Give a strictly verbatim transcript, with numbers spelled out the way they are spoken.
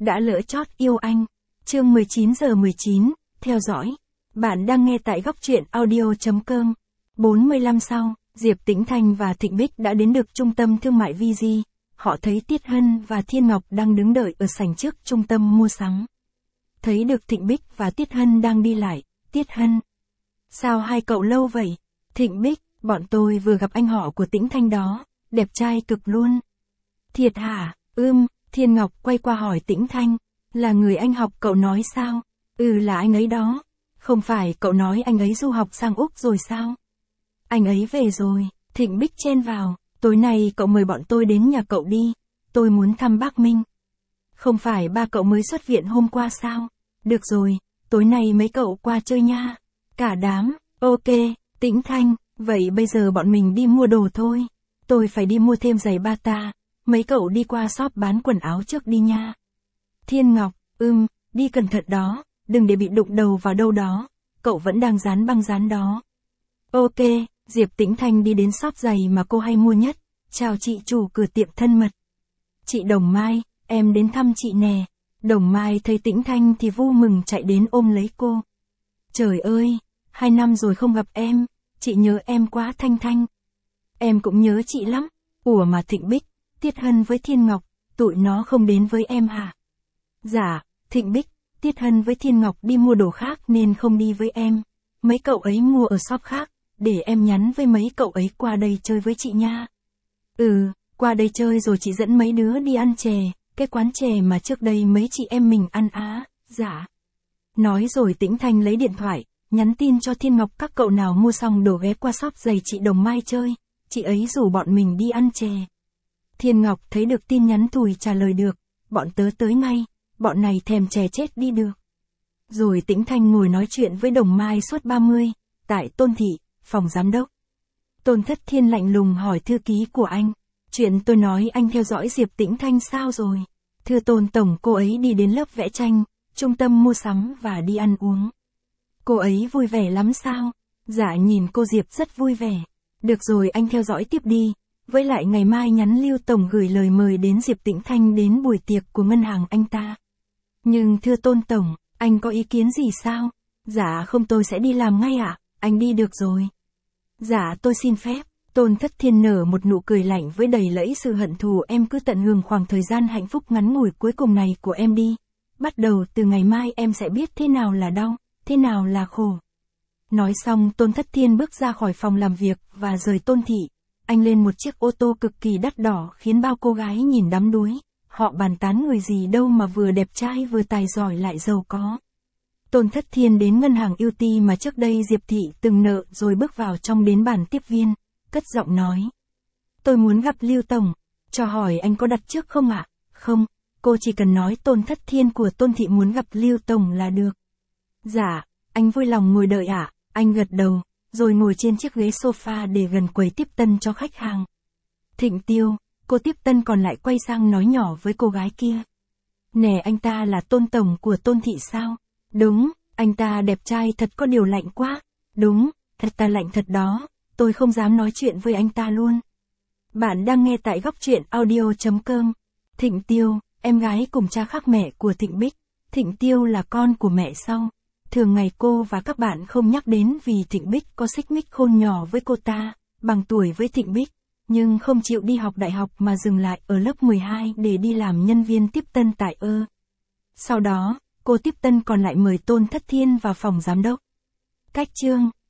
đã lỡ chót yêu anh. Chương mười chín giờ mười chín, theo dõi. Bạn đang nghe tại góc truyện audio chấm com. bốn mươi lăm sau, Diệp Tĩnh Thanh và Thịnh Bích đã đến được trung tâm thương mại vê giê. Họ thấy Tiết Hân và Thiên Ngọc đang đứng đợi ở sảnh trước trung tâm mua sắm. Thấy được Thịnh Bích và Tiết Hân đang đi lại, Tiết Hân. Sao hai cậu lâu vậy? Thịnh Bích, bọn tôi vừa gặp anh họ của Tĩnh Thanh đó, đẹp trai cực luôn. Thiệt hả? Ưm, Thiên Ngọc quay qua hỏi Tĩnh Thanh, là người anh học cậu nói sao? Ừ, là anh ấy đó. Không phải cậu nói anh ấy du học sang Úc rồi sao? Anh ấy về rồi. Thịnh Bích chen vào, tối nay cậu mời bọn tôi đến nhà cậu đi, tôi muốn thăm bác Minh. Không phải ba cậu mới xuất viện hôm qua sao? Được rồi, tối nay mấy cậu qua chơi nha. Cả đám, ok. Tĩnh Thanh, vậy bây giờ bọn mình đi mua đồ thôi. Tôi phải đi mua thêm giày bata, mấy cậu đi qua shop bán quần áo trước đi nha. Thiên Ngọc, ừm, đi cẩn thận đó, đừng để bị đụng đầu vào đâu đó, cậu vẫn đang dán băng dán đó. Ok, Diệp Tĩnh Thanh đi đến shop giày mà cô hay mua nhất, chào chị chủ cửa tiệm thân mật. Chị Đồng Mai, em đến thăm chị nè. Đồng Mai thấy Tĩnh Thanh thì vui mừng chạy đến ôm lấy cô. Trời ơi, hai năm rồi không gặp em, chị nhớ em quá Thanh Thanh. Em cũng nhớ chị lắm. Ủa mà Thịnh Bích, Tiết Hân với Thiên Ngọc, tụi nó không đến với em hả? Dạ, Thịnh Bích, Tiết Hân với Thiên Ngọc đi mua đồ khác nên không đi với em. Mấy cậu ấy mua ở shop khác, để em nhắn với mấy cậu ấy qua đây chơi với chị nha. Ừ, qua đây chơi rồi chị dẫn mấy đứa đi ăn chè, cái quán chè mà trước đây mấy chị em mình ăn á. Dạ. Nói rồi Tĩnh Thanh lấy điện thoại, nhắn tin cho Thiên Ngọc các cậu nào mua xong đồ ghé qua shop giày chị Đồng Mai chơi, chị ấy rủ bọn mình đi ăn chè. Thiên Ngọc thấy được tin nhắn thùi trả lời được, bọn tớ tới ngay, bọn này thèm chè chết đi được. Rồi Tĩnh Thanh ngồi nói chuyện với Đồng Mai suốt ba mươi, tại Tôn Thị, phòng giám đốc. Tôn Thất Thiên lạnh lùng hỏi thư ký của anh, chuyện tôi nói anh theo dõi Diệp Tĩnh Thanh sao rồi? Thưa Tôn Tổng, cô ấy đi đến lớp vẽ tranh, trung tâm mua sắm và đi ăn uống. Cô ấy vui vẻ lắm sao? Dạ, nhìn cô Diệp rất vui vẻ. Được rồi, anh theo dõi tiếp đi. Với lại ngày mai nhắn Lưu Tổng gửi lời mời đến Diệp Tĩnh Thanh đến buổi tiệc của ngân hàng anh ta. Nhưng thưa Tôn Tổng, anh có ý kiến gì sao? Dạ không, tôi sẽ đi làm ngay ạ, à? Anh đi được rồi. Dạ tôi xin phép. Tôn Thất Thiên nở một nụ cười lạnh với đầy lẫy sự hận thù. Em cứ tận hưởng khoảng thời gian hạnh phúc ngắn ngủi cuối cùng này của em đi. Bắt đầu từ ngày mai em sẽ biết thế nào là đau, thế nào là khổ. Nói xong Tôn Thất Thiên bước ra khỏi phòng làm việc và rời Tôn Thị. Anh lên một chiếc ô tô cực kỳ đắt đỏ khiến bao cô gái nhìn đắm đuối. Họ bàn tán người gì đâu mà vừa đẹp trai vừa tài giỏi lại giàu có. Tôn Thất Thiên đến ngân hàng ưu ti mà trước đây Diệp Thị từng nợ rồi bước vào trong đến bàn tiếp viên, cất giọng nói. Tôi muốn gặp Lưu Tổng, cho hỏi anh có đặt trước không ạ? Không, cô chỉ cần nói Tôn Thất Thiên của Tôn Thị muốn gặp Lưu Tổng là được. Dạ, anh vui lòng ngồi đợi ạ, anh gật đầu, rồi ngồi trên chiếc ghế sofa để gần quầy tiếp tân cho khách hàng. Thịnh Tiêu, cô tiếp tân còn lại quay sang nói nhỏ với cô gái kia. Nè, anh ta là Tôn Tổng của Tôn Thị sao? Đúng, anh ta đẹp trai thật, có điều lạnh quá. Đúng, thật ta lạnh thật đó, tôi không dám nói chuyện với anh ta luôn. Bạn đang nghe tại góc truyện audio chấm com. Thịnh Tiêu, em gái cùng cha khác mẹ của Thịnh Bích. Thịnh Tiêu là con của mẹ sau. Thường ngày cô và các bạn không nhắc đến vì Thịnh Bích có xích mích khôn nhỏ với cô ta, bằng tuổi với Thịnh Bích, nhưng không chịu đi học đại học mà dừng lại ở lớp mười hai để đi làm nhân viên tiếp tân tại ơ. Sau đó, cô tiếp tân còn lại mời Tôn Thất Thiên vào phòng giám đốc. Cách chương